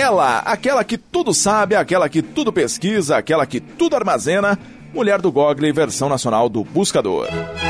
Aquela que tudo sabe, aquela que tudo pesquisa, aquela que tudo armazena. Mulher do Google, versão nacional do Buscador.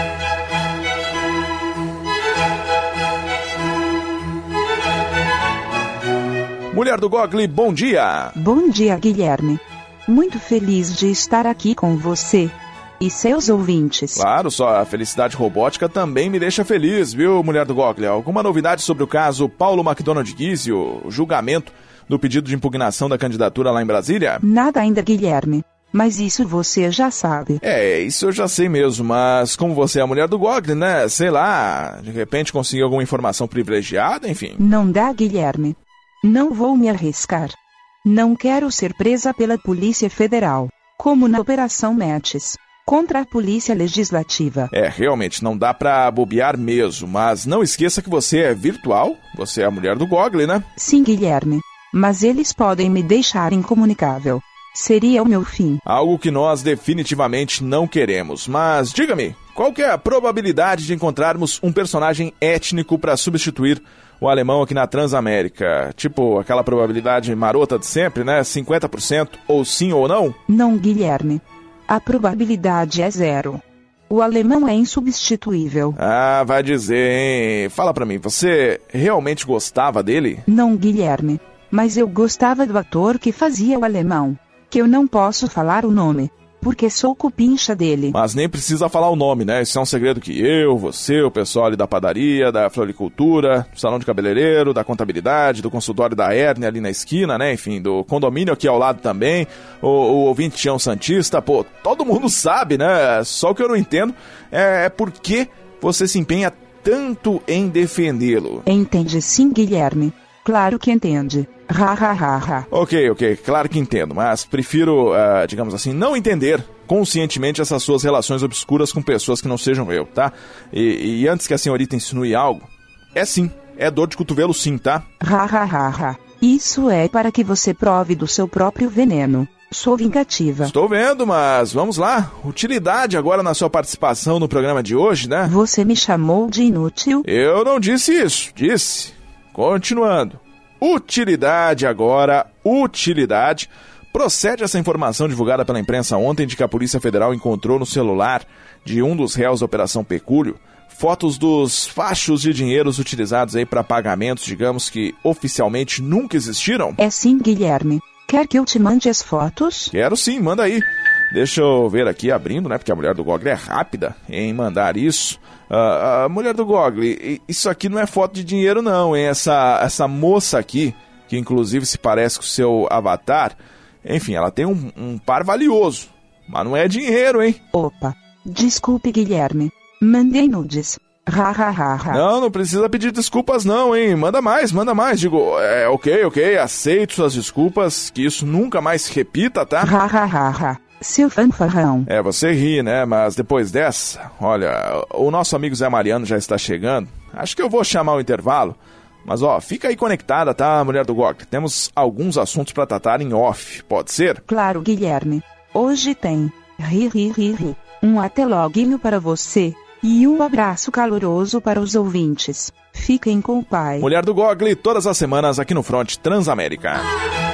Mulher do Google, bom dia! Bom dia, Guilherme. Muito feliz de estar aqui com você e seus ouvintes. Claro, só a felicidade robótica também me deixa feliz, viu, Mulher do Google? Alguma novidade sobre o caso Paulo McDonald Guise, o julgamento do pedido de impugnação da candidatura lá em Brasília? Nada ainda, Guilherme. Mas isso você já sabe. Isso eu já sei mesmo, mas como você é a Mulher do Google, né? Sei lá, de repente conseguiu alguma informação privilegiada, enfim. Não dá, Guilherme. Não vou me arriscar. Não quero ser presa pela Polícia Federal, como na Operação Metis, contra a Polícia Legislativa. Realmente, não dá pra bobear mesmo, mas não esqueça que você é virtual, você é a Mulher do Google, né? Sim, Guilherme, mas eles podem me deixar incomunicável. Seria o meu fim. Algo que nós definitivamente não queremos. Mas diga-me, qual que é a probabilidade de encontrarmos um personagem étnico para substituir o alemão aqui na Transamérica? Tipo, aquela probabilidade marota de sempre, né? 50%, ou sim ou não? Não, Guilherme. A probabilidade é 0. O alemão é insubstituível. Ah, vai dizer, hein? Fala pra mim, você realmente gostava dele? Não, Guilherme. Mas eu gostava do ator que fazia o alemão. Que eu não posso falar o nome, porque sou cupincha dele. Mas nem precisa falar o nome, né? Isso é um segredo que eu, você, o pessoal ali da padaria, da floricultura, do salão de cabeleireiro, da contabilidade, do consultório da hérnia ali na esquina, né? Enfim, do condomínio aqui ao lado também, o ouvinte Tião Santista, pô, todo mundo sabe, né? Só o que eu não entendo é por que você se empenha tanto em defendê-lo. Entende sim, Guilherme. Claro que entende. Ok, claro que entendo, mas prefiro, digamos assim, não entender conscientemente essas suas relações obscuras com pessoas que não sejam eu, tá? E antes que a senhorita insinue algo, é dor de cotovelo sim, tá? Isso é para que você prove do seu próprio veneno. Sou vingativa. Estou vendo, mas vamos lá. Utilidade agora na sua participação no programa de hoje, né? Você me chamou de inútil? Eu não disse isso, disse. Continuando. Utilidade agora, utilidade. Procede essa informação divulgada pela imprensa ontem de que a Polícia Federal encontrou no celular de um dos réus da Operação Pecúlio fotos dos fachos de dinheiros utilizados aí para pagamentos, digamos que oficialmente nunca existiram? É sim, Guilherme. Quer que eu te mande as fotos? Quero sim, manda aí. Deixa eu ver aqui abrindo, né? Porque a Mulher do Google é rápida em mandar isso. Mulher do Google, isso aqui não é foto de dinheiro não, hein? Essa moça aqui, que inclusive se parece com o seu avatar, enfim, ela tem um par valioso, mas não é dinheiro, hein? Opa, desculpe, Guilherme. Mandei nudes. Não precisa pedir desculpas não, hein? Manda mais. Digo, ok, aceito suas desculpas, que isso nunca mais se repita, tá? Seu fanfarrão. Você ri, né? Mas depois dessa, olha, o nosso amigo Zé Mariano já está chegando. Acho que eu vou chamar o intervalo. Mas, fica aí conectada, tá, Mulher do Google? Temos alguns assuntos para tratar em off, pode ser? Claro, Guilherme. Hoje tem. Um até loguinho para você. E um abraço caloroso para os ouvintes. Fiquem com o pai. Mulher do Google, todas as semanas aqui no Front Transamérica.